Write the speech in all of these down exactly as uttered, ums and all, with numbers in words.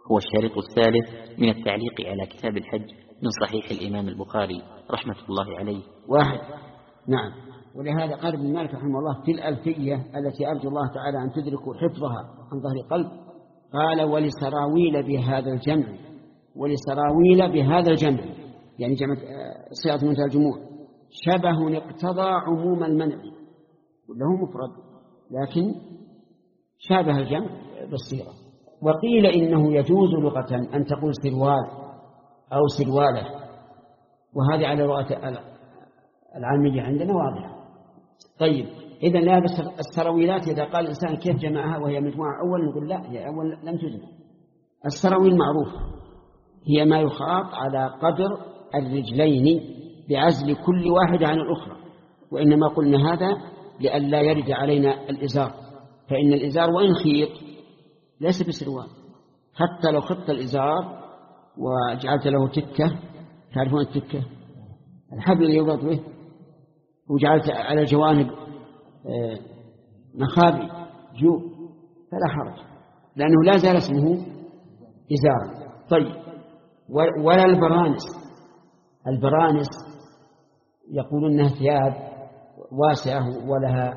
هو الشريط الثالث من التعليق على كتاب الحج من صحيح الإمام البخاري رحمة الله عليه. واحد. نعم. ولهذا قال ابن مالك رحمه الله في الألفية التي أرجو الله تعالى أن تدركوا حفظها عن ظهر قلب، قال ولسراويل بهذا الجمع، ولسراويل بهذا الجمع يعني جمع صيغة من الجموع شبه اقتضى عموم المنع، وله مفرد لكن شابه الجمع بالصيغة. وقيل إنه يجوز لغة أن تقول سروال أو سروالة، وهذه على رؤية العامية عندنا واضحة. طيب إذا لا بس السراويلات إذا قال الإنسان كيف جمعها وهي مجموعة أول، نقول لا، هي أول لم تجمع. السراويل معروف هي ما يخاط على قدر الرجلين بعزل كل واحد عن الأخرى، وإنما قلنا هذا لئلا يرد علينا الإزار، فإن الإزار وإن خيط ليس بسروال، حتى لو خط الإزار وجعلت له تكة، تعرفون التكة الحبل اللي يضغط به، وجعلت على الجوانب مخابي جوب فلا حرج، لأنه لا زال اسمه إزار. طيب ولا البرانس، البرانس يقولون أنها ثياب واسعة ولها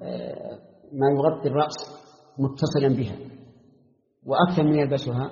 ما يغطي الرأس متصلا بها، وأكثر من يلبسها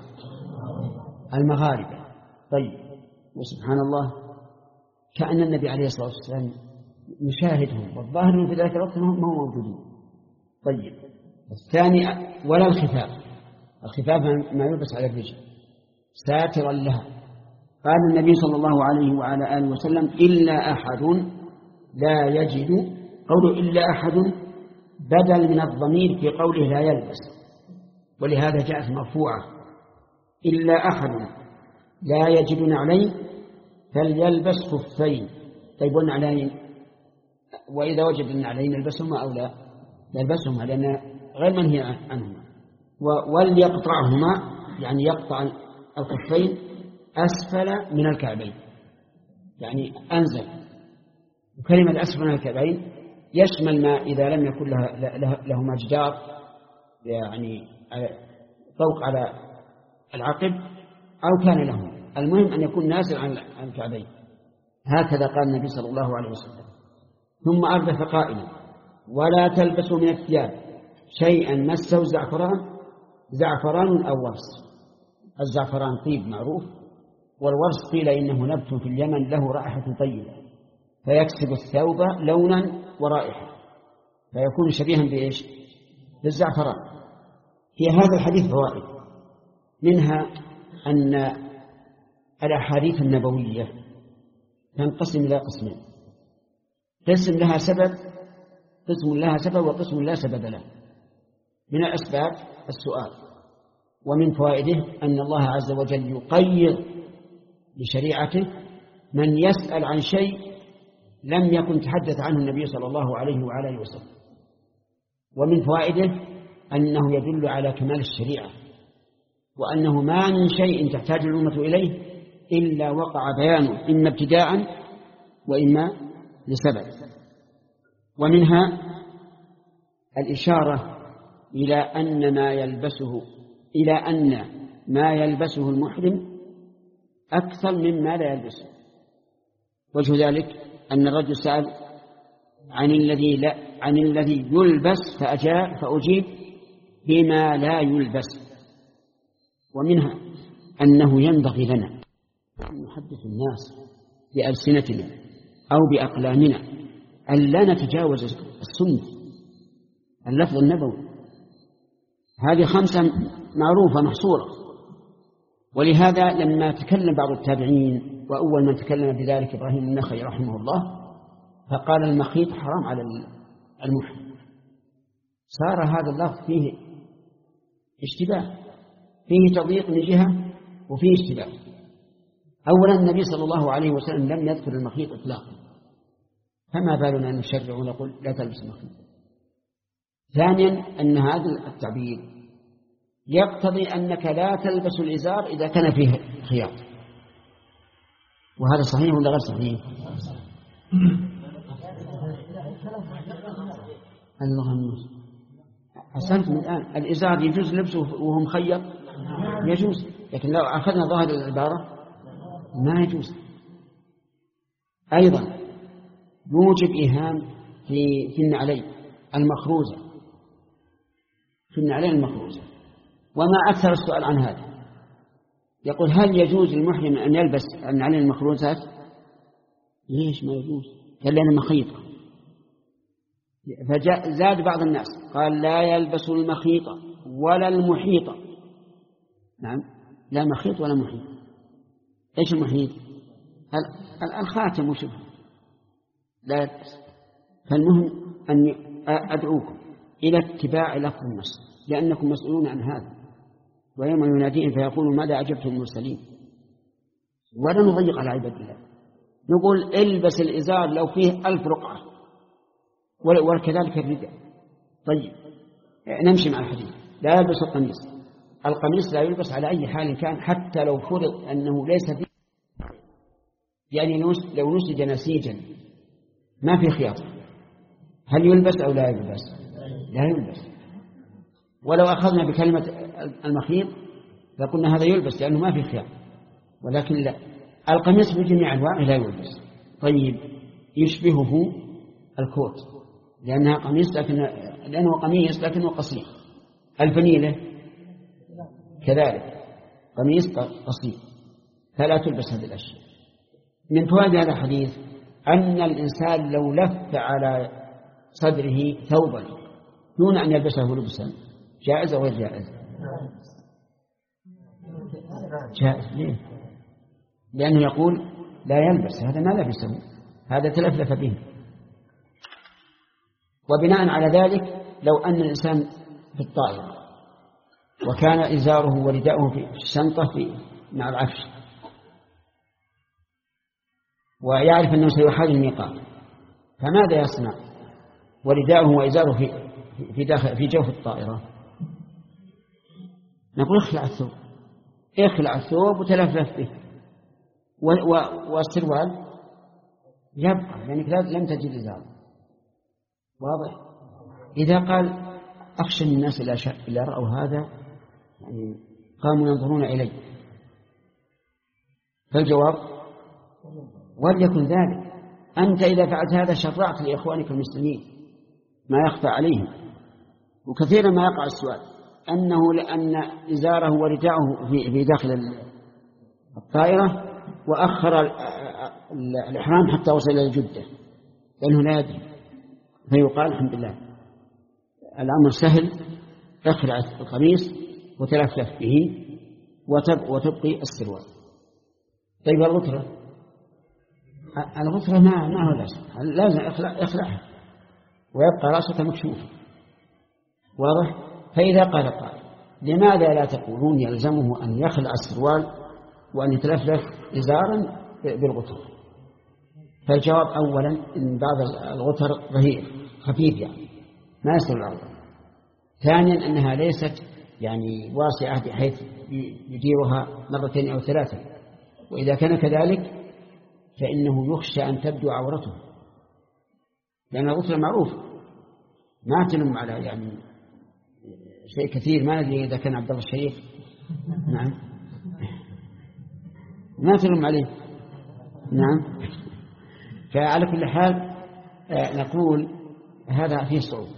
المغاربة. طيب وسبحان الله كأن النبي عليه الصلاة والسلام مشاهدهم، والظاهر في ذلك الوقت هم موجودين. طيب الثاني ولا الخفاف، الخفاف ما يلبس على الرجل ساترا لها. قال النبي صلى الله عليه وعلى آله وسلم إلا أحد لا يجد، قوله إلا أحد بدل من الضمير في قوله لا يلبس، ولهذا جاءت مرفوعة إلا أحد لا يجد نعلين فليلبس خفين. طيب والنعلين وإذا وجد النعلين يلبسهما أو لا يلبسهما لأن غير منهي عنهما. وليقطعهما يعني يقطع الخفين أسفل من الكعبين، يعني أنزل. وكلمة أسفل من الكعبين يشمل ما إذا لم يكن لها لهما جدار يعني فوق على العقب أو كان لهم، المهم أن يكون نازل عن الكعبين. هكذا قال النبي صلى الله عليه وسلم. ثم أردف قائلا ولا تلبسوا من الثياب شيئا مسه زعفران، زعفران أو ورس. الزعفران طيب معروف، والورس قيل إنه نبت في اليمن له رائحة طيبة فيكسب الثوب لونا ورائحة، فيكون شبيها بإيش؟ بالزعفران. في هذا الحديث فوائد، منها أن الأحاديث النبوية تنقسم إلى قسمين، قسم لها سبب قسم لها سبب وقسم لا سبب له. من الأسباب السؤال، ومن فوائده أن الله عز وجل يقيض بشريعته من يسأل عن شيء لم يكن تحدث عنه النبي صلى الله عليه وعلى وسلم. ومن فوائده أنه يدل على كمال الشريعة، وأنه ما من شيء تحتاج الأمة إليه إلا وقع بيانه إما ابتداء وإما لسبب. ومنها الإشارة إلى أن ما يلبسه إلى أن ما يلبسه المحرم أكثر مما لا يلبسه. وجه ذلك أن الرجل سأل عن الذي لا عن الذي يلبس فأجاب فأجيب بما لا يلبس. ومنها أنه ينبغي لنا أن نحدث الناس بألسنتنا أو بأقلامنا أن لا نتجاوز السنة اللفظ النبوي. هذه خمسة معروفة محصورة. ولهذا لما تكلم بعض التابعين، وأول من تكلم بذلك إبراهيم النخعي رحمه الله، فقال المخيط حرام على المحرم. صار هذا اللفظ فيه اشتباه، فيه تضييق من جهة وفيه اشتباه. أولا النبي صلى الله عليه وسلم لم يذكر المخيط إطلاقا، فما بالنا أن نشرع ونقول لا تلبس المخيط. ثانيا أن هذا التعبير يقتضي أنك لا تلبس الإزار إذا كان فيه خياط، وهذا صحيح ولا غير صحيح؟ الله النص. أحسنتم الآن. الإزار يجوز لبسه وهو مخيط؟ يجوز. لكن لو أخذنا ظاهر العبارة ما يجوز. أيضا يوجب إيهام في في النعلين المخروزة، في النعلين المخروزة. وما أكثر السؤال عن هذا، يقول هل يجوز للمحرم أن يلبس النعلين المخروزات؟ ليش ما يجوز؟ قال لأنها مخيطة. فزاد بعض الناس قال لا يلبس المخيطة ولا المحيطة. نعم، لا مخيط ولا محيط. إيش المحيط؟ الخاتم وشبه لا يلبس. فالمهم أن أدعوكم إلى اتباع لفظ النص، لأنكم مسؤولون عن هذا، ويوم يناديهم فيقولوا ماذا أجبتم المرسلين. ولا نضيق على عباد الله، نقول البس الإزار لو فيه ألف رقعة، وكذلك الرداء. طيب نمشي مع الحديث. لا يلبس القميص، القميص لا يلبس على أي حال كان، حتى لو فرض أنه ليس فيه، يعني لو نسج نسيجا ما في خياط، هل يلبس أو لا يلبس؟ لا يلبس. ولو أخذنا بكلمة المخيط فقلنا هذا يلبس لأنه ما في خياط، ولكن لا، القميص بجميع أنواعه لا يلبس. طيب يشبهه الكوت لأنها قميص لكن لأنه قميص لكنه قصير. الفنيلة كذلك قميص قصير، فلا تلبس هذه الأشياء. من فوائد هذا الحديث أن الإنسان لو لف على صدره ثوبا دون أن يلبسه لبسا جائز أو غير جائز؟ جائز. ليه؟ لأنه يقول لا يلبس، هذا ما لبسه، هذا تلفلف به. وبناء على ذلك لو أن الإنسان في الطائرة وكان إزاره ورداؤه في الشنطة في مع العفش، ويعرف أنه سيحاج الميقات، فماذا يصنع؟ ورداؤه وإزاره في في داخل في جوف الطائرة، نقول اخلع الثوب، اخلع الثوب وتلفلف به، والسروال يبقى لأنك لم تجد إزاره. واضح؟ إذا قال أخشى الناس إلا رأوا هذا يعني قاموا ينظرون إلي، فالجواب وليكن ذلك. أنت إذا فعلت هذا شرعت لإخوانك المسلمين ما يخفى عليهم. وكثيرا ما يقع السؤال أنه لأن إزاره ورداءه في داخل الطائرة وأخر الإحرام حتى وصل إلى جدة لأنه لا يدري، فيقال الحمد لله الأمر سهل، اخلع القميص وتلفلف به وتبقي السروال. طيب الغترة، الغترة ما ما هو لازم، لازم اخلع اخلعها ويبقى رأسك مكشوفا. واضح؟ فإذا قال قال لماذا لا تقولون يلزمه أن يخلع السروال وأن يتلفلف إزارا بالغترة؟ فالجواب أولا إن بعض الغتر ظهير خفيف يعني ما يستر العورة. ثانيا أنها ليست يعني واسعة بحيث يديرها مرتين أو ثلاثة، وإذا كان كذلك فإنه يخشى أن تبدو عورته، لأن الغترة معروف ما تلم على يعني شيء كثير. ما ندري إذا كان عبد الله الشريف نعم ما تلم عليه. نعم. فعلى كل حال نقول هذا فيه صعوبة،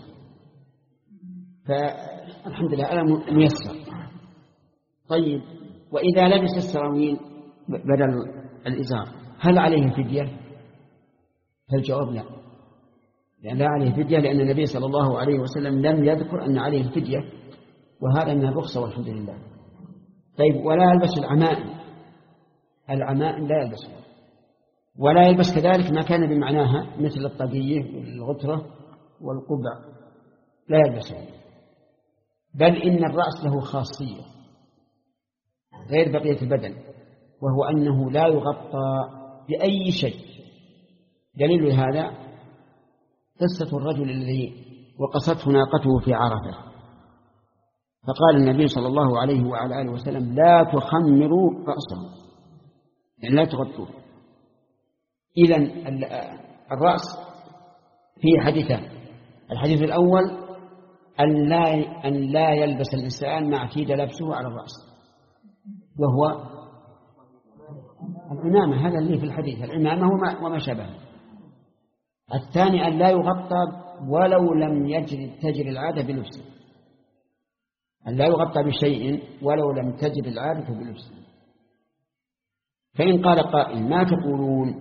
فالحمد لله أنا ميسر. طيب وإذا لبس السراويل بدل الإزار هل عليه فدية؟ فالجواب لا، لأن لا عليه فدية، لأن النبي صلى الله عليه وسلم لم يذكر أن عليه فدية، وهذا من الرخصة والحمد لله. طيب ولا يلبس العمائم، العمائم لا يلبسها، ولا يلبس كذلك ما كان بمعناها مثل الطاقية والغترة والقبع لا يلبسها، بل إن الرأس له خاصية غير بقية البدن، وهو أنه لا يغطى بأي شيء. دليل هذا قصة الرجل الذي وقصته ناقته في عرفة، فقال النبي صلى الله عليه وعلى آله وسلم لا تخمروا رأسه، يعني لا تغطوه. إذن الرأس فيه حديثان، الحديث الأول أن لا, أن لا يلبس الإنسان ما اعتيد لبسه على الرأس، وهو العمامة، هذا اللي في الحديث، العمامة وما, وما شابه. الثاني أن لا يغطى ولو لم يجري تجري العادة بلبسه، أن لا يغطى بشيء ولو لم تجري العادة بلبسه. فإن قال قائل ما تقولون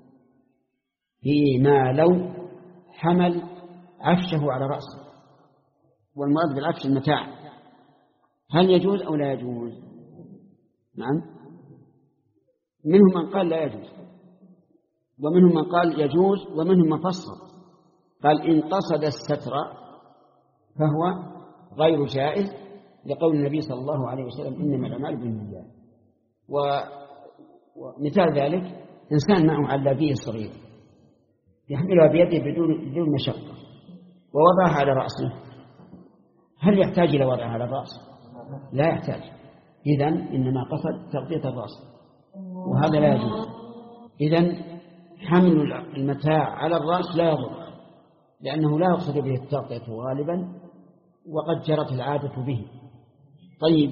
فيما لو حمل عفشه على رأسه، والمراد بالعفش المتاع، هل يجوز أو لا يجوز؟ نعم، منهم من قال لا يجوز، ومنهم من قال يجوز، ومنهم من فصل قال إن قصد الستر فهو غير جائز، لقول النبي صلى الله عليه وسلم إنما الأعمال بالنيات. ومثال ذلك إنسان معه علابية صغيرة يحملها بيده بدون بدون مشقة ووضعها على رأسه، هل يحتاج إلى وضعها على الرأس؟ لا يحتاج، إذن إنما قصد تغطية الرأس، وهذا لا يجوز. إذن حمل المتاع على الرأس لا يضر، لأنه لا يقصد به التغطية غالبا، وقد جرت العادة به. طيب،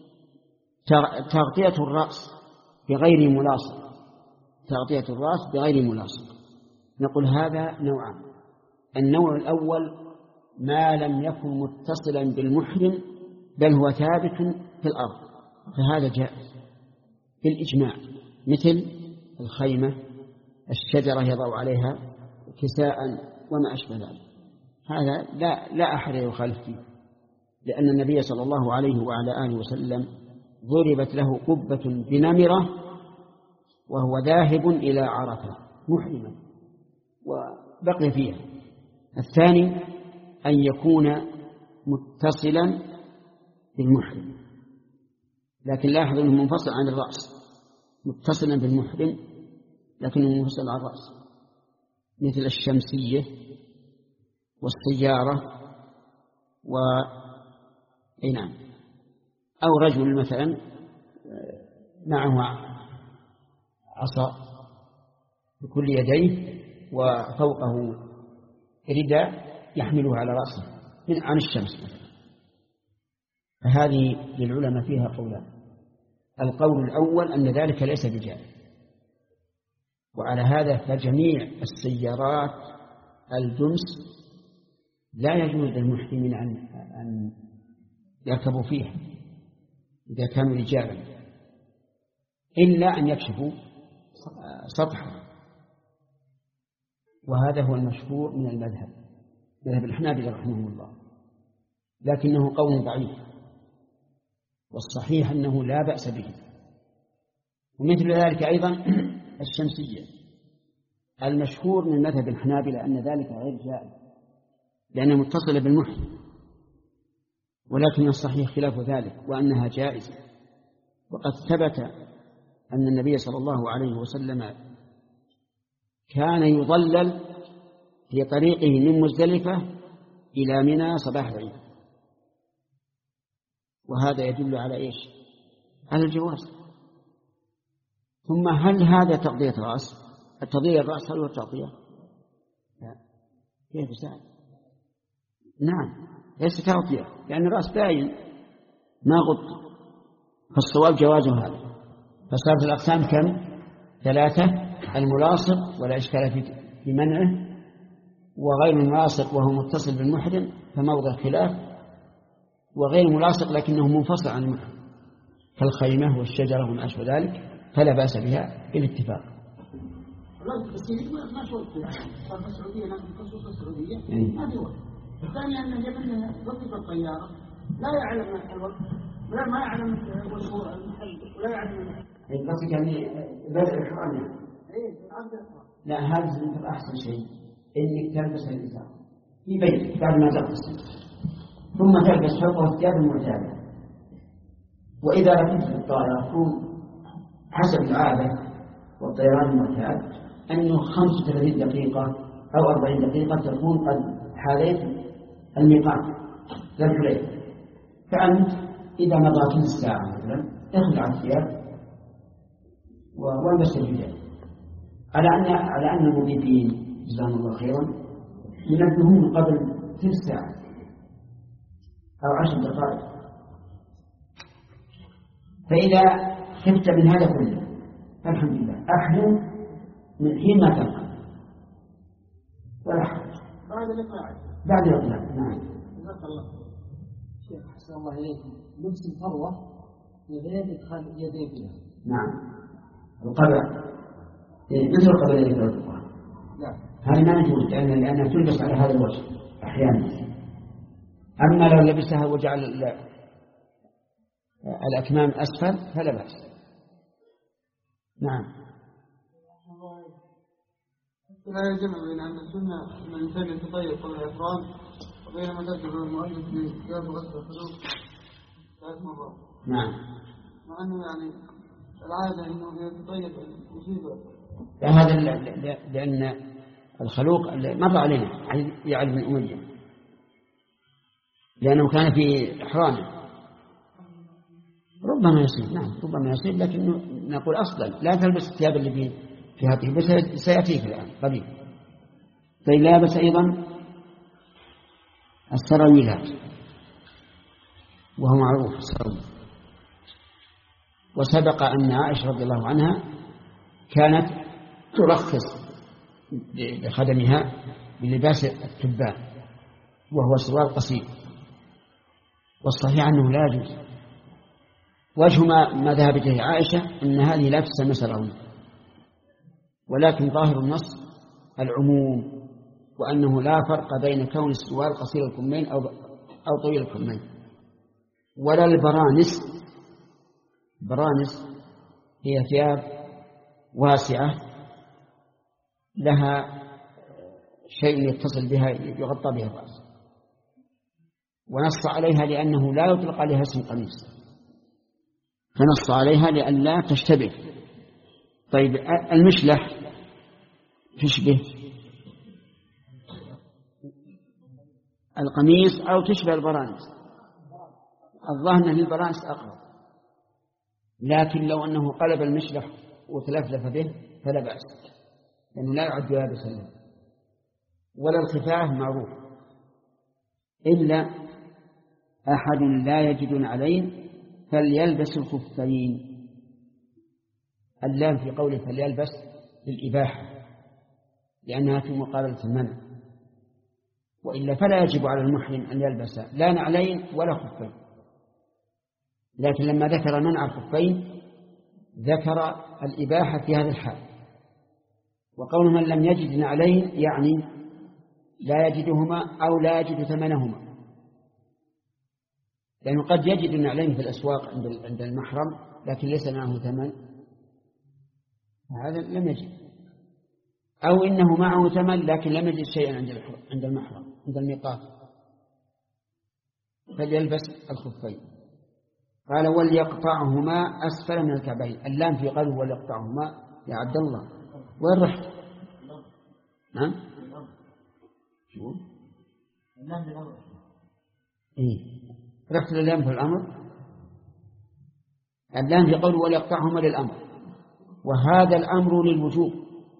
تغطية الرأس بغير ملاصق، تغطية الرأس بغير ملاصق، نقول هذا نوعان. النوع الأول ما لم يكن متصلا بالمحرم بل هو ثابت في الأرض، فهذا جائز بالإجماع، مثل الخيمة، الشجرة يضع عليها كساء وما أشبه ذلك، هذا لا, لا أحد يخالف فيه، لأن النبي صلى الله عليه وعلى آله وسلم ضربت له قبة بنمرة وهو ذاهب إلى عرفة محرما وبقي فيها. الثاني أن يكون متصلا بالمحرم، لكن لاحظ أنه منفصل عن الرأس، متصلا بالمحرم لكنه منفصل عن الرأس، مثل الشمسية والسيارة و أي نعم، أو رجل مثلا معه عصا بكل يديه وفوقه رداء يحمله على رأسه عن الشمس مثلا. فهذه للعلماء فيها قولان، القول الأول أن ذلك ليس بجائز، وعلى هذا فجميع السيارات الجنس لا يجوز للمحرمين أن أن يركبوا فيها إذا كانوا رجالا، إلا أن يكشفوا سطحا، وهذا هو المشهور من المذهب، مذهب الحنابلة رحمهم الله، لكنه قول ضعيف، والصحيح أنه لا بأس به. ومثل ذلك أيضا الشمسية، المشهور من مذهب الحنابلة أن ذلك غير جائز لأنها متصلة بالمحرم، ولكن الصحيح خلاف ذلك وأنها جائزة. وقد ثبت أن النبي صلى الله عليه وسلم كان يضلل في طريقه من مزدلفة إلى منى صباح العيد، وهذا يدل على إيش؟ على الجواز. ثم هل هذا تغطية رأس؟ التغطية الرأس هل هو التغطية؟ لا، كيف سأل؟ نعم، ليس تغطية، لأن الرأس باين ما غطي، فالصواب جوازه هذا. فصارت الأقسام كم؟ ثلاثة: الملاصق ولا إشكال في منعه، وغير الملاصق وهو متصل بالمحرم فموضع خلاف، وغير ملاصق لكنه منفصل عن المحرم كالخيمة والشجرة وما أشبه ذلك، فلا بأس بها بالاتفاق. ما شرط يعني صار السعودية لكن خصوص السعودية ما في وقت. الثاني أن يبنى ضبط الطيارة لا يعلم الوقت ولا ما يعلم وصول المحل ولا يعلم المحل. قصدك يعني بدء الحرام يعني؟ إيه عبد الحرام. لا، هذا أحسن شيء إنك تلبس الإزار في بيتك بعد ما تغتسل، ثم تلبس فوقه الثياب المعتادة. وإذا ركبت في الطائرة تكون حسب العادة والطيران المعتاد أنه خمسة وثلاثين دقيقة أو أربعين دقيقة تكون قد حاليت الميقات ذات الليل، فأنت إذا مضى ثلث ساعة مثلا اخلع الثياب والبس الرجال، على أن على أن المضيفين جزاهم الله خيرا ينبهون قبل ثلث ساعة أو عشر دقائق. فإذا خفت من هذا كله الحمد لله أحلم من حين ما تلقى ولا حرج بعد الإقلاع. بعد الإقلاع. نعم. جزاك الله شيخ أحسن الله إليكم. لبس الفروة يغير إدخال اليدين فيها. نعم. القبع مثل القبع الذي في القرآن. لا. هذه ما يجوز لأن لأنها تلبس على هذا الوجه أحيانا. أما لو لبسها وجعل الأكمام أسفل فلا بأس. نعم. لا يجمع بين أن السنة أن الإنسان يتطيب قبل الإحرام وبين ما ذكر المؤلف في كتاب غسل الخلوق ثلاث مرات. نعم. مع أنه يعني العادة أنه يتطيب مصيبة. هذا لأن الخلوق مر علينا يعلم بن أمية لأنه كان في إحرامه ربما يصير. نعم ربما يصير لكن نقول أصلا لا تلبس الثياب اللي في في هذه بس سيأتيك الآن قريب. طيب لابس أيضا السراويلات وهو معروف السراويل. وسبق أن عائشة رضي الله عنها كانت ترخص لخدمها بلباس التبان وهو سروال قصير والصحيح أنه لا يجوز. وجه ما ذهبت إليه عائشة أن هذه لا تسمى سراويل ولكن ظاهر النص العموم وأنه لا فرق بين كون السروال قصير الكمين أو أو طويل الكمين. ولا البرانس. برانس هي ثياب واسعة لها شيء يتصل بها يغطى بها الرأس ونص عليها لأنه لا يطلق عليها اسم قميص فنص عليها لأن لا تشتبه. طيب المشلح تشبه القميص أو تشبه البرانس. الظاهر أن البرانس أقرب لكن لو أنه قلب المشلح وتلفلف به فلا بأس لأنه لا يعد لابسا له. ولا الخفاف معروف إلا أحد لا يجد عليه فليلبس الخفين. اللام في قوله فليلبس للإباحة لأنها في مقابلة المنع وإلا فلا يجب على المحرم أن يلبس لا نعلين ولا خفين. لكن لما ذكر منع الخفين ذكر الإباحة في هذا الحال. وقول من لم يجد نعلين يعني لا يجدهما أو لا يجد ثمنهما لأنه قد يجد النعلين في الأسواق عند المحرم لكن ليس معه ثمن هذا لم يجد أو إنه معه ثمن لكن لم يجد شيئا عند المحرم عند الميقات فليلبس الخفين. قال وليقطعهما أسفل من الكعبين. اللام في قوله وليقطعهما يا عبد الله وين رحت؟ نعم شو اللام في الأمر إيه رحت للام في الأمر. اللام في قوله وليقطعهما للأمر وهذا الأمر للوجوب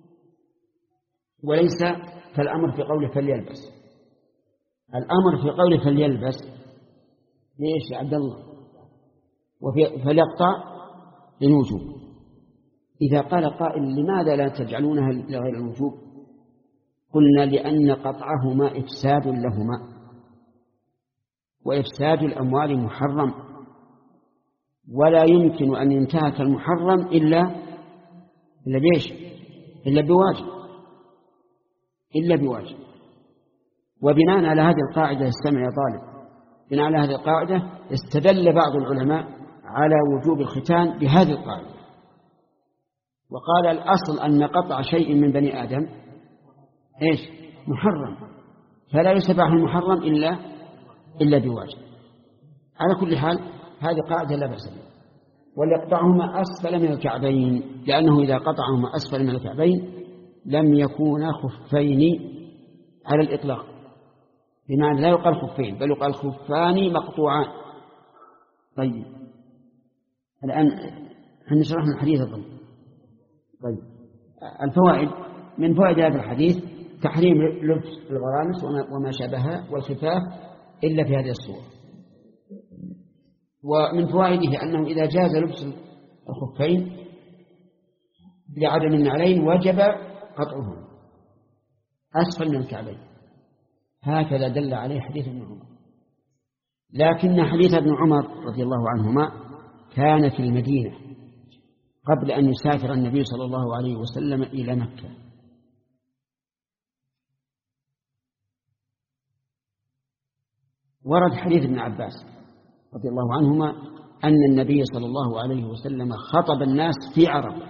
وليس كالأمر في قوله فليلبس. الأمر في قوله فليلبس ليش يا عبد الله فليقطع للوجوب. إذا قال قائل لماذا لا تجعلونها لغير الوجوب قلنا لأن قطعهما إفساد لهما وإفساد الأموال محرم ولا يمكن أن ينتهك المحرم إلا إلا بيش إلا بواجب إلا بواجب. وبناء على هذه القاعدة استمع يا طالب بناء على هذه القاعدة استدل بعض العلماء على وجوب الختان بهذه القاعدة وقال الأصل أن قطع شيء من بني آدم إيش محرم فلا يستباح المحرم إلا إلا بواجب. على كل حال هذه قاعدة لا بأس بها. وليقطعهما أسفل من الكعبين لأنه إذا قطعهما أسفل من الكعبين لم يكونا خفين على الإطلاق بمعنى لا يقال خفين بل يقال خفان مقطوعان. طيب الآن احنا شرحنا الحديث أظن. طيب الفوائد من فوائد هذا الحديث تحريم لبس الغرانس وما شابهها والخفاف إلا في هذه الصورة. ومن فوائده أنه إذا جاز لبس الخفين لعدم النعلين وجب قطعهما أسفل من الكعبين، هكذا دل عليه حديث ابن عمر. لكن حديث ابن عمر رضي الله عنهما كان في المدينة قبل أن يسافر النبي صلى الله عليه وسلم إلى مكة. ورد حديث ابن عباس رضي الله عنهما أن النبي صلى الله عليه وسلم خطب الناس في عرفة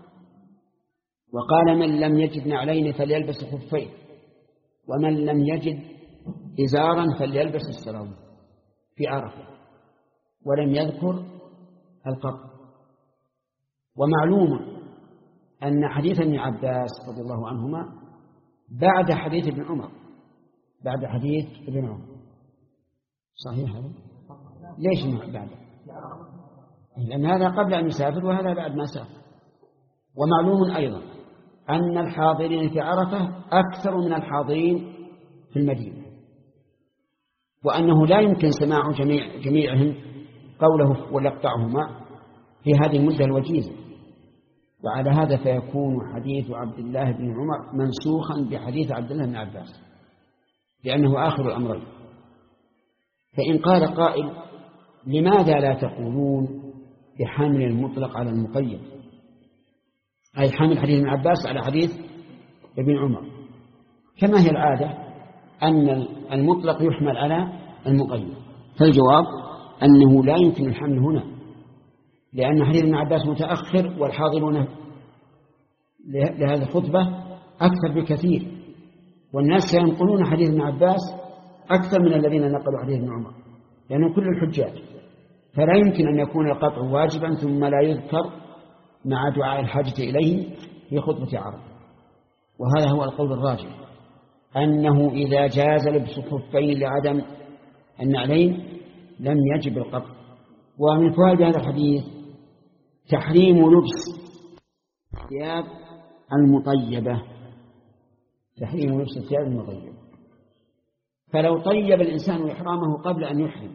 وقال: من لم يجد نعلين فليلبس خفين، ومن لم يجد إزارا فليلبس السراويل، في عرفة، ولم يذكر القطع. ومعلوم أن حديث ابن عباس رضي الله عنهما بعد حديث ابن عمر، بعد حديث ابن عمر. صحيح هذا؟ ليش ما بعده؟ لأن هذا قبل أن يسافر وهذا بعد ما سافر. ومعلوم أيضا أن الحاضرين في عرفة أكثر من الحاضرين في المدينة، وأنه لا يمكن سماع جميع جميعهم قوله ولقطعهما في هذه المدة الوجيزة. وعلى هذا فيكون حديث عبد الله بن عمر منسوخا بحديث عبد الله بن عباس، لأنه آخر الأمرين. فإن قال قائل: لماذا لا تقولون بحمل المطلق على المقيد، أي حمل حديث ابن عباس على حديث ابن عمر، كما هي العادة أن المطلق يحمل على المقيد؟ فالجواب أنه لا يمكن الحمل هنا، لأن حديث ابن عباس متأخر والحاضرون لهذه الخطبة أكثر بكثير، والناس سينقلون حديث ابن عباس أكثر من الذين نقلوا حديث ابن عمر، لأنهم كل الحجاج. فلا يمكن أن يكون القطع واجبا ثم لا يذكر مع دعاء الحاجة إليه في خطبة عرفة. وهذا هو القول الراجح، أنه إذا جاز لبس خفين لعدم النعلين لم يجب القطع. ومن فوائد هذا الحديث تحريم لبس الثياب المطيبة، تحريم لبس الثياب المطيبة. فلو طيب الإنسان إحرامه قبل أن يحرم،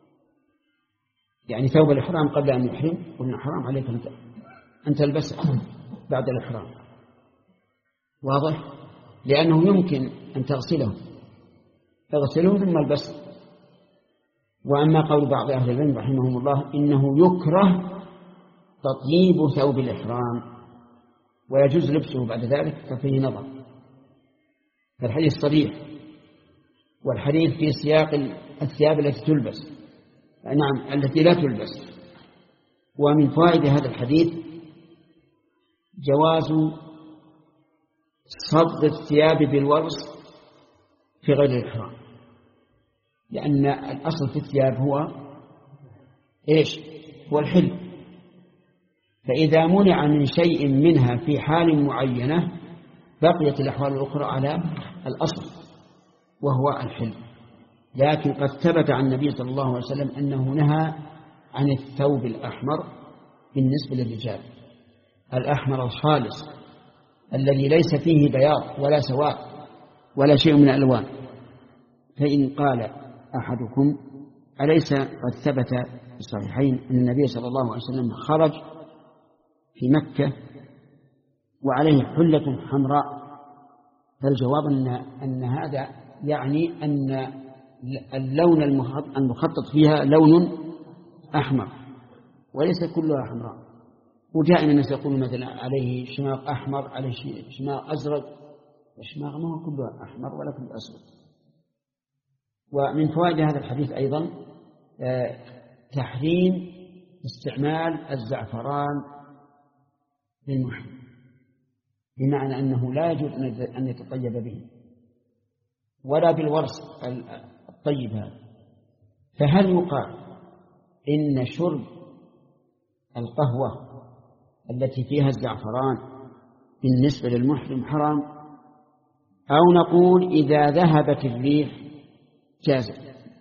يعني ثوب الإحرام قبل أن يحرم، قلنا حرام عليك أن تلبسه بعد الإحرام، واضح؟ لأنه يمكن أن تغسله تغسله ثم البسه. وأما قول بعض أهل العلم رحمهم الله إنه يكره تطييب ثوب الإحرام ويجوز لبسه بعد ذلك، ففيه نظر. فالحديث صريح، والحديث في سياق الثياب التي تلبس، نعم التي لا تلبس. ومن فوائد هذا الحديث جواز صبغ الثياب بالورس في غير الإحرام، لأن الأصل في الثياب هو إيش؟ هو الحل. فإذا منع من شيء منها في حال معينة بقيت الأحوال الأخرى على الأصل وهو الحل. لكن قد ثبت عن النبي صلى الله عليه وسلم أنه نهى عن الثوب الأحمر بالنسبة للرجال، الأحمر الخالص الذي ليس فيه بياض ولا سواد ولا شيء من الألوان. فإن قال أحدكم: أليس قد ثبت في الصحيحين أن النبي صلى الله عليه وسلم خرج في مكة وعليه حلة حمراء؟ فالجواب أن, أن هذا يعني أن اللون المخطط فيها لون أحمر وليس كلها حمراء. وجاء من الناس يقول مثلا عليه شماغ أحمر، عليه شماغ أزرق، الشماغ ما هو كلها أحمر ولا كله أسود. ومن فوائد هذا الحديث أيضا تحريم استعمال الزعفران للمحرم، بمعنى أنه لا يجوز أن يتطيب به ولا بالورس الطيب هذا. فهل يقال إن شرب القهوة التي فيها الزعفران بالنسبة للمحرم حرام، أو نقول إذا ذهبت الريح جاز؟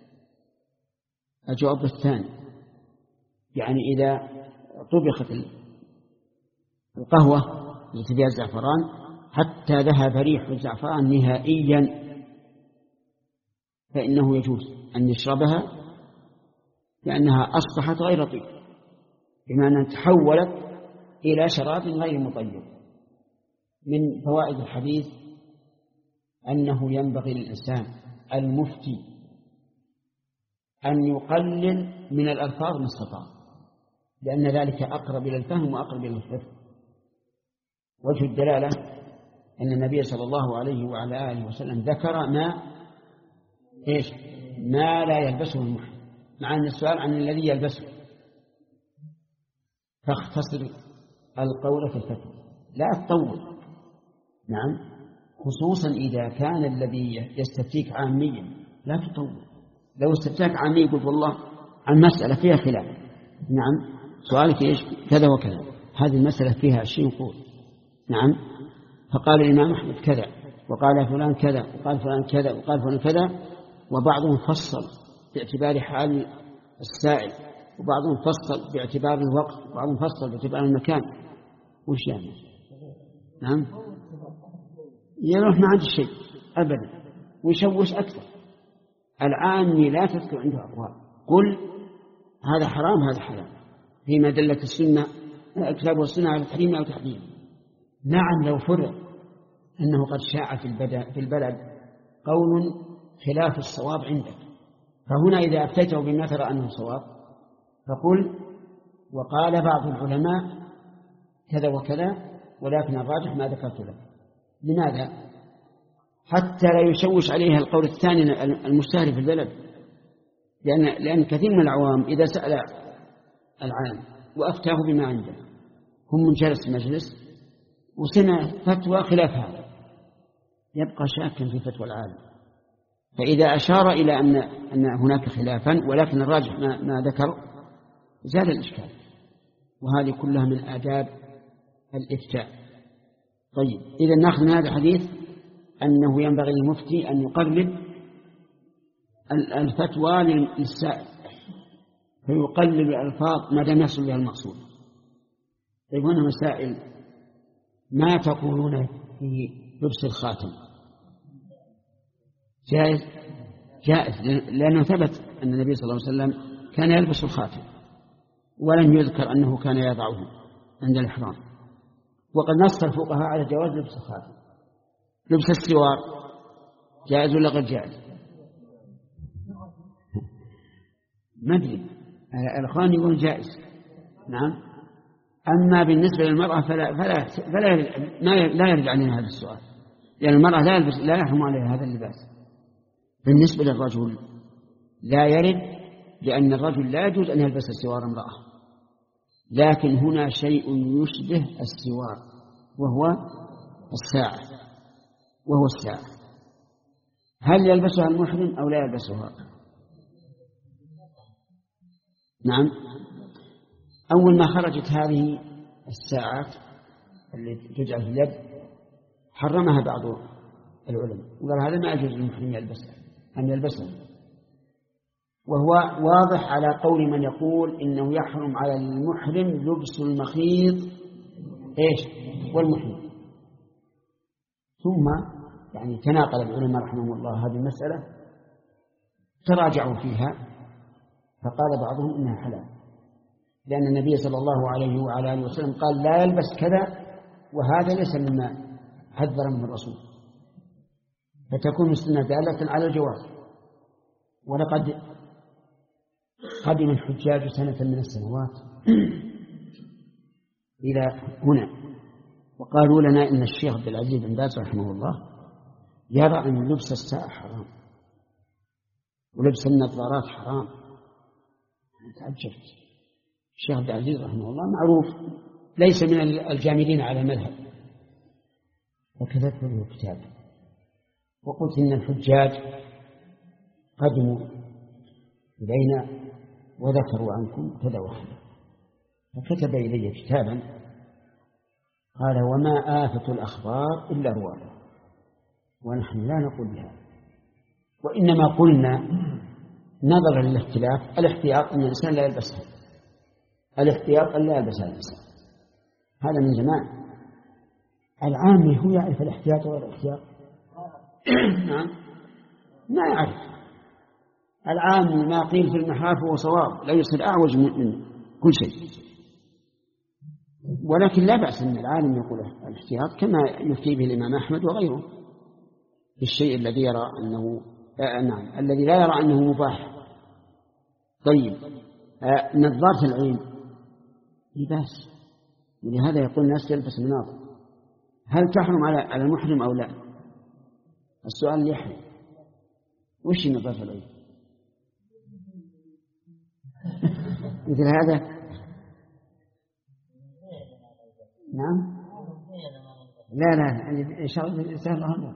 الجواب الثاني، يعني إذا طبخت القهوة التي فيها الزعفران حتى ذهب ريح الزعفران نهائيا فإنه يجوز أن يشربها لأنها أصبحت غير طيب، بما أنها تحولت إلى شراب غير مطيب. من فوائد الحديث أنه ينبغي للإنسان المفتي أن يقلل من الألفاظ ما استطاع، لأن ذلك أقرب إلى الفهم وأقرب إلى الحفظ. وجه الدلالة أن النبي صلى الله عليه وعلى آله وسلم ذكر ما إيش ما لا يلبسه المحرم، مع أن السؤال عن الذي يلبسه، فاختصر القول في الفتوى لا تطول. نعم، خصوصا إذا كان الذي يستفتيك عاميا لا تطول. لو استفتاك عامي يقول والله عن مسألة فيها خلاف، نعم سؤالك إيش كذا وكذا، هذه المسألة فيها عشرين قول، نعم، فقال الإمام أحمد كذا، وقال فلان كذا، وقال فلان كذا، وقال فلان كذا، وبعضهم فصل باعتبار حال السائل، وبعضهم فصل باعتبار الوقت، وبعضهم فصل باعتبار المكان. وش يعني؟ نعم، يروح ما عنده شيء أبدا ويشوش أكثر. العامي لا تذكر عنده أقوال، قل هذا حرام هذا حلال فيما دلت السنة الكتاب والسنة على تحريمه أو تحريمه. نعم، لو فرض أنه قد شاع في البلد قول خلاف الصواب عندك، فهنا إذا أفتيته بما ترى أنه صواب فقل وقال بعض العلماء كذا وكذا، ولكن الراجح ما ذكرت لك. لماذا؟ حتى لا يشوش عليها القول الثاني المشتهر في البلد، لأن, لأن كثير من العوام إذا سأل العالم وأفتاه بما عنده، هم من جلس مجلس وسمع فتوى خلاف هذا، يبقى شاكا في فتوى العالم. فإذا أشار إلى أن, أن هناك خلافا ولكن الراجح ما, ما ذكر زاد الإشكال. وهذه كلها من آداب الإفتاء. طيب، إذا نأخذ من هذا الحديث أنه ينبغي للمفتي أن يقرب الفتوى للسائل فيقلل الألفاظ ما دام يصل بها المقصود. طيب، هنا مسائل: ما تقولون في لبس الخاتم؟ جائز؟ جائز، لأنه ثبت أن النبي صلى الله عليه وسلم كان يلبس الخاتم ولم يذكر أنه كان يضعه عند الإحرام. وقد نص الفقهاء على جواز لبس الخاتم. لبس السوار جائز ولا غير جائز؟ ما أدري، الأخوان يقولون جائز. نعم. أما بالنسبة للمرأة فلا فلا فلا لا يرد علينا هذا السؤال، لأن المرأة لا يلبس لا يحرم عليها هذا اللباس. بالنسبة للرجل لا يرد، لأن الرجل لا يجوز أن يلبس السوار امرأة. لكن هنا شيء يشبه السوار وهو الساعة وهو الساعة هل يلبسها المحرم أو لا يلبسها؟ نعم. أول ما خرجت هذه الساعات التي تجعل في اليد حرمها بعض العلماء وقال هذا ما يجوز للمحرم يلبسها أن يلبسها، وهو واضح على قول من يقول إنه يحرم على المحرم لبس المخيط إيش والمحرم. ثم يعني تناقل العلماء رحمهم الله هذه المسألة، تراجعوا فيها، فقال بعضهم إنها حلال، لأن النبي صلى الله عليه وعلى آله وسلم قال لا يلبس كذا، وهذا ليس مما حذر منه الرسول، فتكون السنة دالة على الجواز. ولقد قدم الحجاج سنة من السنوات إلى هنا وقالوا لنا إن الشيخ عبد العزيز بن باز رحمه الله يرى أن لبس الساعة حرام ولبس النظارات حرام. تعجبت. الشيخ عبد العزيز رحمه الله معروف ليس من الجامدين على مذهب، وكتبت له كتاب وقلت إن الحجاج قدموا إلينا وذكروا عنكم كذا وكذا، فكتب إلي كتابا قال وما آفة الأخبار إلا رواية، ونحن لا نقول بها، وإنما قلنا نظرا للاختلاف الاحتياط أن الإنسان لا يلبسها، الاحتياط أن لا يلبسها الإنسان، هذا من زمان. العامي هو يعرف الاحتياط والاحتياط؟ نعم، ما يعرف. العام ما قيل في المحاف هو صواب، لا يصير أعوج من كل شيء. ولكن لا بأس أن العالم يقول الاحتياط كما يفتي به الإمام أحمد وغيره في الشيء الذي يرى أنه آه نعم الذي لا يرى أنه مباح. طيب آه نظارة العين لباس، ولهذا يقول الناس يلبس مناظر. هل تحرم على على المحرم أو لا؟ السؤال يحرم. وش نظارة العين؟ مثل هذا؟ نعم. لا لا إن شاء الله سهل الله.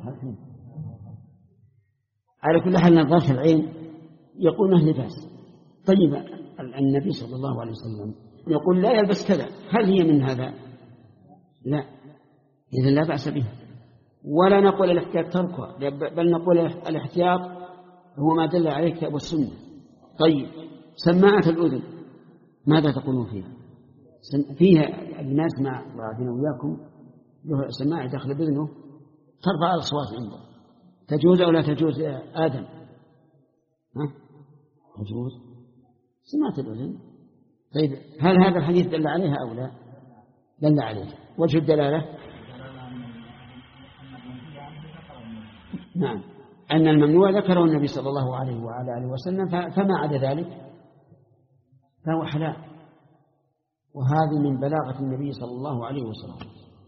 على كل حال نظارة العين يقول أهل لباس. طيب النبي صلى الله عليه وسلم يقول لا يلبس كذا، هل هي من هذا؟ لا، إذا لا بأس به. ولا نقول الاحتياط تركها، بل نقول الاحتياط هو ما دل عليه الكتاب والسنة. طيب سماعة الأذن ماذا تقولون فيها؟ فيها الناس مع بعضنا وياكم له سماعة داخل بأذنه ترفع الأصوات عنده، تجوز أو لا تجوز يا آدم؟ ها؟ تجوز سماعة الأذن. طيب هل هذا الحديث دل عليها أو لا؟ دل عليها. وجه الدلالة نعم أن الممنوع ذكره النبي صلى الله عليه وعلى آله وسلم، فما عدا ذلك فهو حلال. وهذه من بلاغة النبي صلى الله عليه وسلم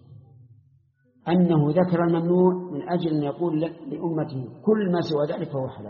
أنه ذكر الممنوع من أجل أن يقول لأمته كل ما سوى ذلك فهو حلال،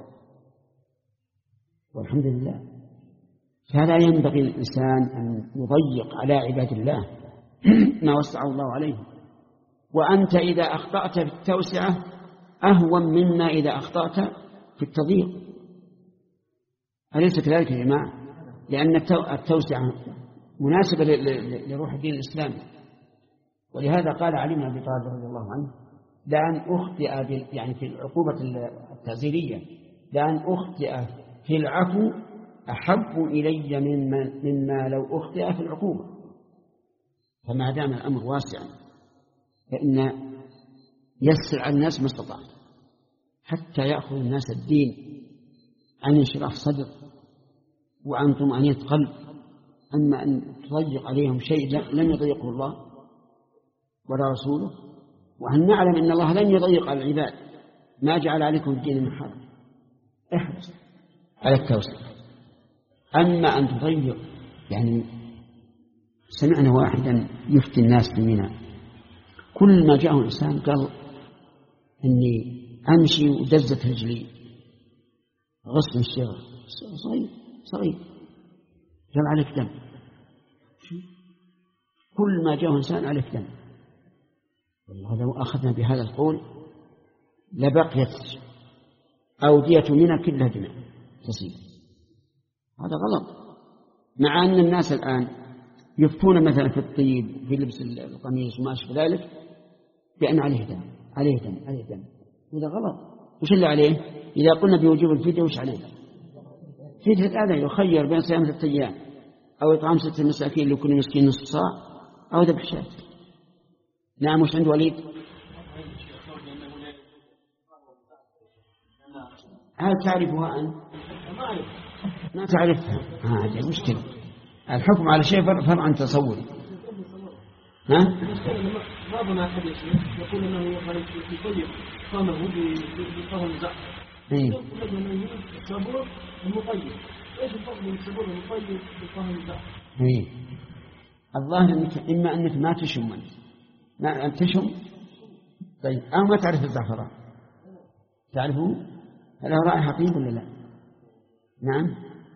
والحمد لله. فلا ينبغي الإنسان أن يضيق على عباد الله ما وسعه الله عليه. وأنت إذا أخطأت في التوسعة أهون مما إذا أخطأت في التضييق، أليس كذلك يا جماعة؟ لأن التوسعة مناسبة لروح الدين الإسلامي. ولهذا قال علي بن أبي طالب رضي الله عنه لأن أخطئ يعني في العقوبة التعزيرية لأن أخطئ في العفو أحب إلي مما, مما لو أخطئ في العقوبة. فما دام الأمر واسعا فإن يسر على الناس ما استطاع حتى يأخذ الناس الدين عن انشراح صدر وعن طمأنينة قلب. أما أن تضيق عليهم شيء لم يضيقه الله ولا رسوله، وأن نعلم أن الله لن يضيق على العباد، ما جعل عليكم الدين من حرج، احرص على التوسع. أما أن تضيق، يعني سمعنا واحدا يفتي الناس في منى، كل ما جاءه إنسان قال إني أمشي ودزت رجلي غصن الشغل صغير صغير قال عليك دم، كل ما جاءه إنسان عليك دم. والله لو أخذنا بهذا القول لبقيت أودية منى كلها دماء تسيل. هذا غلط. مع أن الناس الآن يفتون مثلا في الطيب في لبس القميص وما أشبه ذلك بأن عليه دم عليه دم عليه دم. هذا غلط. وش اللي عليه؟ إذا قلنا بوجوب الفدية وش عليه؟ فدية هذا يخير بين صيام ستة أيام أو إطعام ستة مساكين لكل مسكين نصف صاع أو ذبح شاة. نعم. وش عند وليد؟ هل تعرفها أنت؟ ما تعرفها. هذه مشكلة. الحكم على شيء فرع عن تصوري. ها؟ بعضنا أحد يقول أنه يطيب قامه بقهوة زعف. إيه. الصابون المطيب. إيش الفرق بين الصابون المطيب بقهوة زعف؟ إيه. الظاهر أنك إما أنك ما تشم أنت. ما تشم. طيب أو ما تعرف الزعفران. تعرفه؟ هل هو رائحة طيب ولا لا؟ نعم.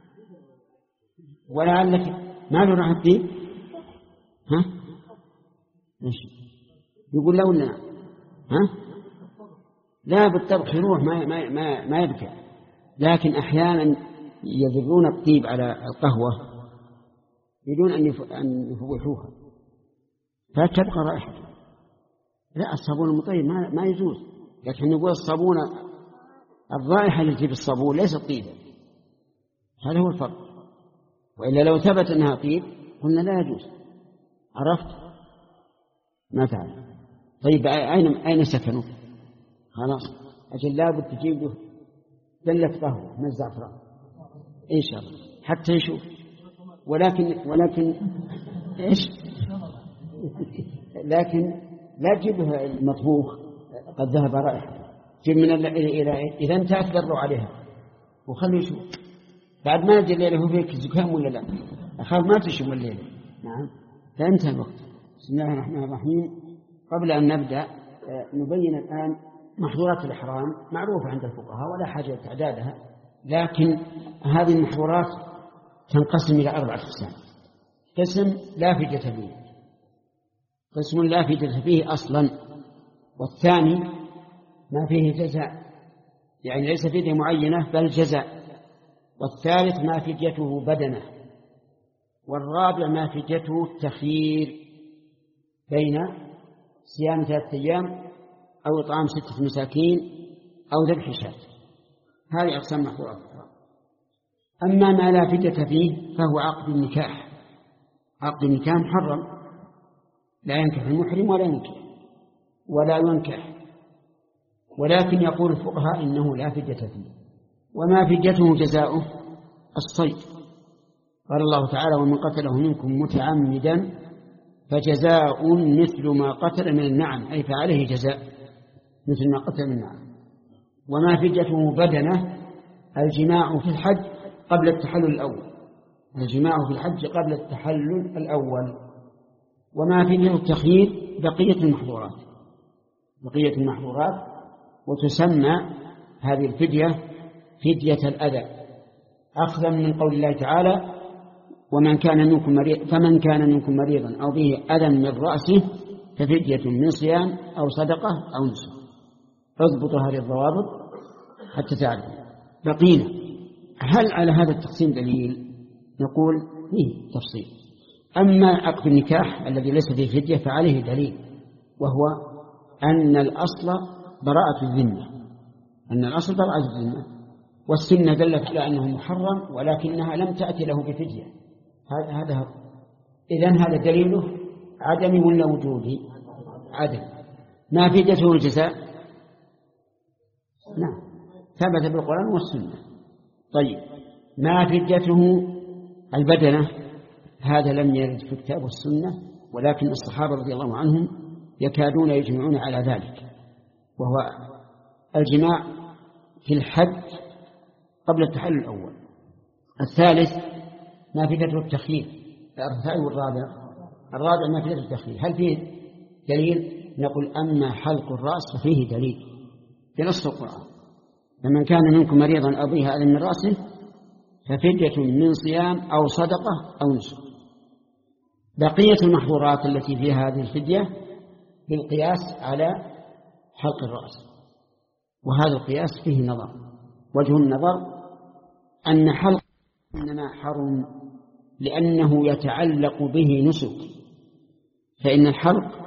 ولعلك ما له رائحة طيب؟ ها؟ إيش؟ يقول لا ولا ها؟ لا بالطبخ يروح ما ما ما ما يبكى، لكن أحيانا يذرون الطيب على القهوة بدون أن أن يفوحوها فتبقى رائحته. لا الصابون المطيب ما ما يجوز، لكن نقول الصابون الرائحة التي في الصابون ليست طيبة. هذا هو الفرق. وإلا لو ثبت أنها طيب قلنا لا يجوز. عرفت؟ ما تعرف. طيب أين أين سكنوا؟ خلاص أجل لابد تجيب له دلة قهوة من الزعفران إن شاء الله حتى يشوف. ولكن ولكن إيش لكن لا تجيبها المطبوخ قد ذهب رائحة، جيب من إلى إذا انتهت ذروا عليها وخلوا يشوف بعد ما يجي الليلة هو فيك زكام ولا لا، أخاف ما تشم الليلة. نعم فانتهى الوقت. بسم الله الرحمن الرحيم. قبل أن نبدأ نبين الآن محظورات الإحرام معروفة عند الفقهاء ولا حاجة تعدادها، لكن هذه المحظورات تنقسم إلى أربعة أقسام. قسم لا فدية فيه، قسم لا فدية فيه أصلا، والثاني ما فيه جزاء يعني ليس فدية معينة بل جزاء، والثالث ما فديته بدنة، والرابع ما فديته التخيير بين صيام ثلاثة أيام أو إطعام ستة مساكين أو ذبح شاة. هذه أقسام محظورات. أما ما لا فدية فيه فهو عقد النكاح. عقد النكاح محرم، لا ينكح المحرم ولا ينكح ولا ينكح، ولكن يقول الفقهاء إنه لا فدية فيه، وما فديته جزاؤه الصيد. قال الله تعالى: ومن قتله منكم متعمدا فجزاء مثل ما قتل من النعم، أي فعليه جزاء مثل ما قتل من النعم. وما فديته بدنة الجماع في الحج قبل التحلل الأول، الجماع في الحج قبل التحلل الأول. وما فديته التخيير بقية المحظورات، بقية المحظورات. وتسمى هذه الفدية فدية الأذى، أخذا من قول الله تعالى: ومن كان منكم مريض فمن كان منكم مريضا أو به أذى من رأسه ففدية من صيام أو صدقة أو نسك. اضبطوا هذه الضوابط حتى تعرفوا. بقينا هل على هذا التقسيم دليل؟ نقول فيه تفصيل. أما عقد النكاح الذي ليس فيه فدية فعليه دليل، وهو أن الأصل براءة الذمة، أن الأصل براءة الذمة، والسنة دلت على أنه محرم ولكنها لم تأتي له بفدية. هذا إذن هذا دليله عدم ولا وجودي؟ عدم. ما فديته الجزاء؟ نعم ثبت بالقرآن والسنة. طيب ما فديته البدنة؟ هذا لم يرد في الكتاب والسنة، ولكن الصحابة رضي الله عنهم يكادون يجمعون على ذلك، وهو الجماع في الحج قبل التحلل الأول. الثالث ما فديته التخيير. الثالث والرابع الرابع ما فديته التخيير. هل فيه دليل؟ نقول أما حلق الرأس ففيه دليل في نص القرآن: فمن كان منكم مريضا أو به أذى من رأسه ففدية من صيام أو صدقة أو نسك. بقية المحظورات التي فيها هذه الفدية بالقياس على حلق الرأس، وهذا القياس فيه نظر. وجه النظر أن حلق إنما حرم لأنه يتعلق به نسك، فإن الحلق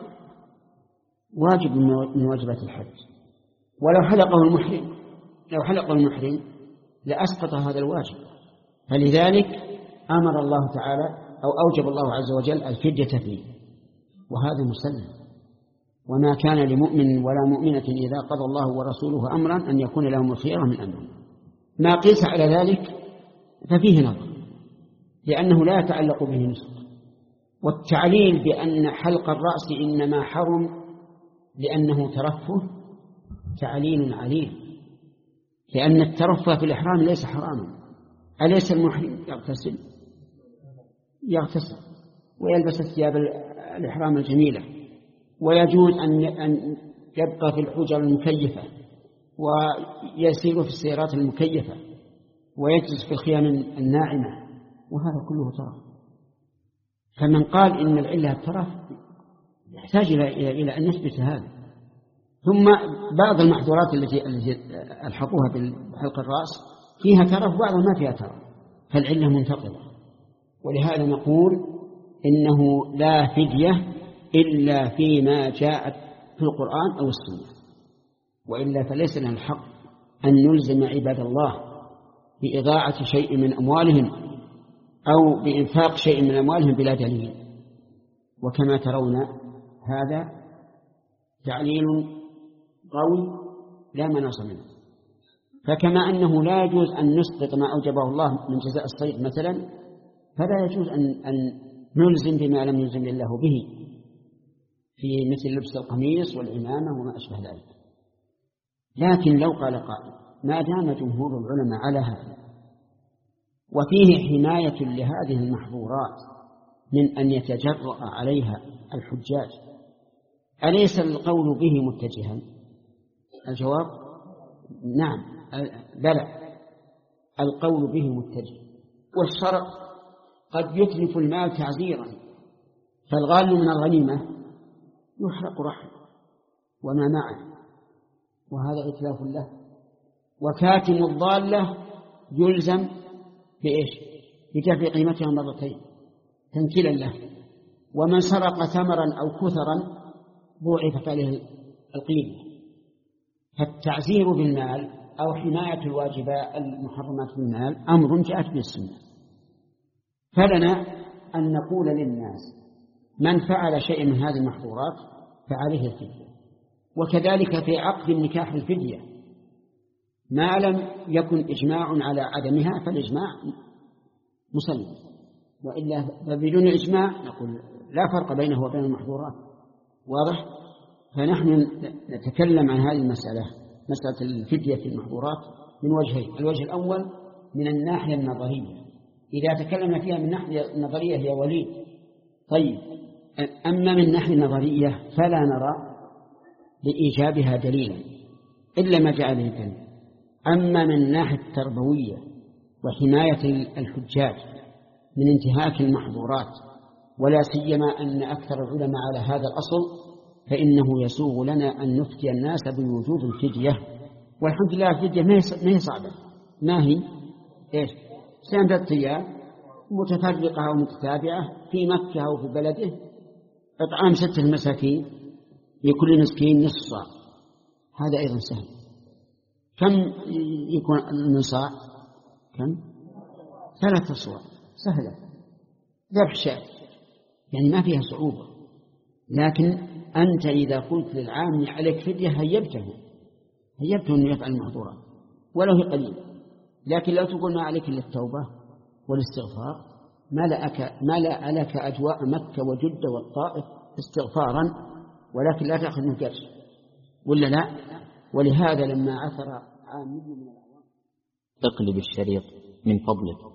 واجب من واجبات الحج، ولو حلقه المحرم لو حلقه المحرم لأسقط هذا الواجب، فلذلك أمر الله تعالى أو أوجب الله عز وجل الفدية فيه، وهذا مسلم. وما كان لمؤمن ولا مؤمنة إذا قضى الله ورسوله أمرا أن يكون لهم الخيرة من أمرهم. ما قيس على ذلك ففيه نظر، لأنه لا يتعلق به نسك. والتعليل بأن حلق الرأس إنما حرم لأنه ترفه تعليل عليل، لأن الترفه في الإحرام ليس حراما. أليس المحرم يغتسل يغتسل ويلبس الثياب الإحرام الجميلة، ويجوز أن يبقى في الحجر المكيفة ويسير في السيارات المكيفة ويجلس في الخيام الناعمة، وهذا كله ترف. فمن قال إن العلة الترف يحتاج إلى إلى أن نثبت هذا. ثم بعض المحظورات التي ألحقوها بحلق الرأس فيها ترف، بعضها ما فيها ترف، فالعلة منتقضة. ولهذا نقول إنه لا فدية إلا فيما جاءت في القرآن أو السنة، وإلا فليس لنا الحق أن نلزم عباد الله بإضاعة شيء من أموالهم أو بإنفاق شيء من أموالهم بلا دليل. وكما ترون هذا تعليل قوي لا مناص منه. فكما أنه لا يجوز أن نسقط ما أوجبه الله من جزاء الصيد مثلا، فلا يجوز أن, أن نلزم بما لم يلزم الله به في مثل لبس القميص والعمامة وما أشبه ذلك. لكن لو قال قائل ما دام جمهور العلماء على هذا وفيه حماية لهذه المحظورات من أن يتجرأ عليها الحجاج، أليس القول به متجها؟ الجواب نعم، بلى، القول به متجه. والشرع قد يتلف المال تعزيرا، فالغال من الغنيمة يحرق رحمه وما معه، وهذا إتلاف له. وكاتم الضالة يلزم بإيش؟ بدفع قيمتها مرتين تنكيلا له. ومن سرق ثمرا أو كثرا ضوعفت عليه القيمة. فالتعزير بالمال أو حماية الواجبات المحرمات بالمال أمر جاءت به السنة. فلنا أن نقول للناس من فعل شيء من هذه المحظورات فعليه الفدية. وكذلك في عقد النكاح الفدية، ما لم يكن إجماع على عدمها فالإجماع مسلم، وإلا فبدون إجماع نقول لا فرق بينه وبين المحظورات. واضح؟ فنحن نتكلم عن هذه المسألة، مسألة الفدية في المحظورات، من وجهين. الوجه الأول من الناحية النظرية، إذا تكلمنا فيها من الناحية النظرية هي ولي. طيب، أما من الناحية النظرية فلا نرى لإيجابها دليلا إلا ما جاء به الدليل. أما من الناحية التربوية وحماية الحجاج من انتهاك المحظورات، ولا سيما أن أكثر العلماء على هذا الأصل، فإنه يسوغ لنا أن نفتي الناس بوجوب الفدية. والحمد لله الفدية ما هي صعبة، ما هي إيش؟ سنة أيام متفرقة أو متتابعة في مكة أو في بلده، إطعام ستة مساكين لكل مسكين نصف صاع، هذا أيضا سهل. كم يكون النصاع؟ كم؟ ثلاثة صواع، سهلة. ذبح شاة يعني ما فيها صعوبة. لكن أنت إذا قلت للعام عليك فدية هيبته هيبته أن يفعل المحظورات ولو هي قليل. لكن لو تقول ما عليك إلا التوبة والاستغفار، ملأك ملأ لك أجواء مكة وجدة والطائف استغفارا، ولكن لا تأخذ من قرش ولا لا. ولهذا لما عثر عامي من الأعوام اقلب الشريط من فضلك.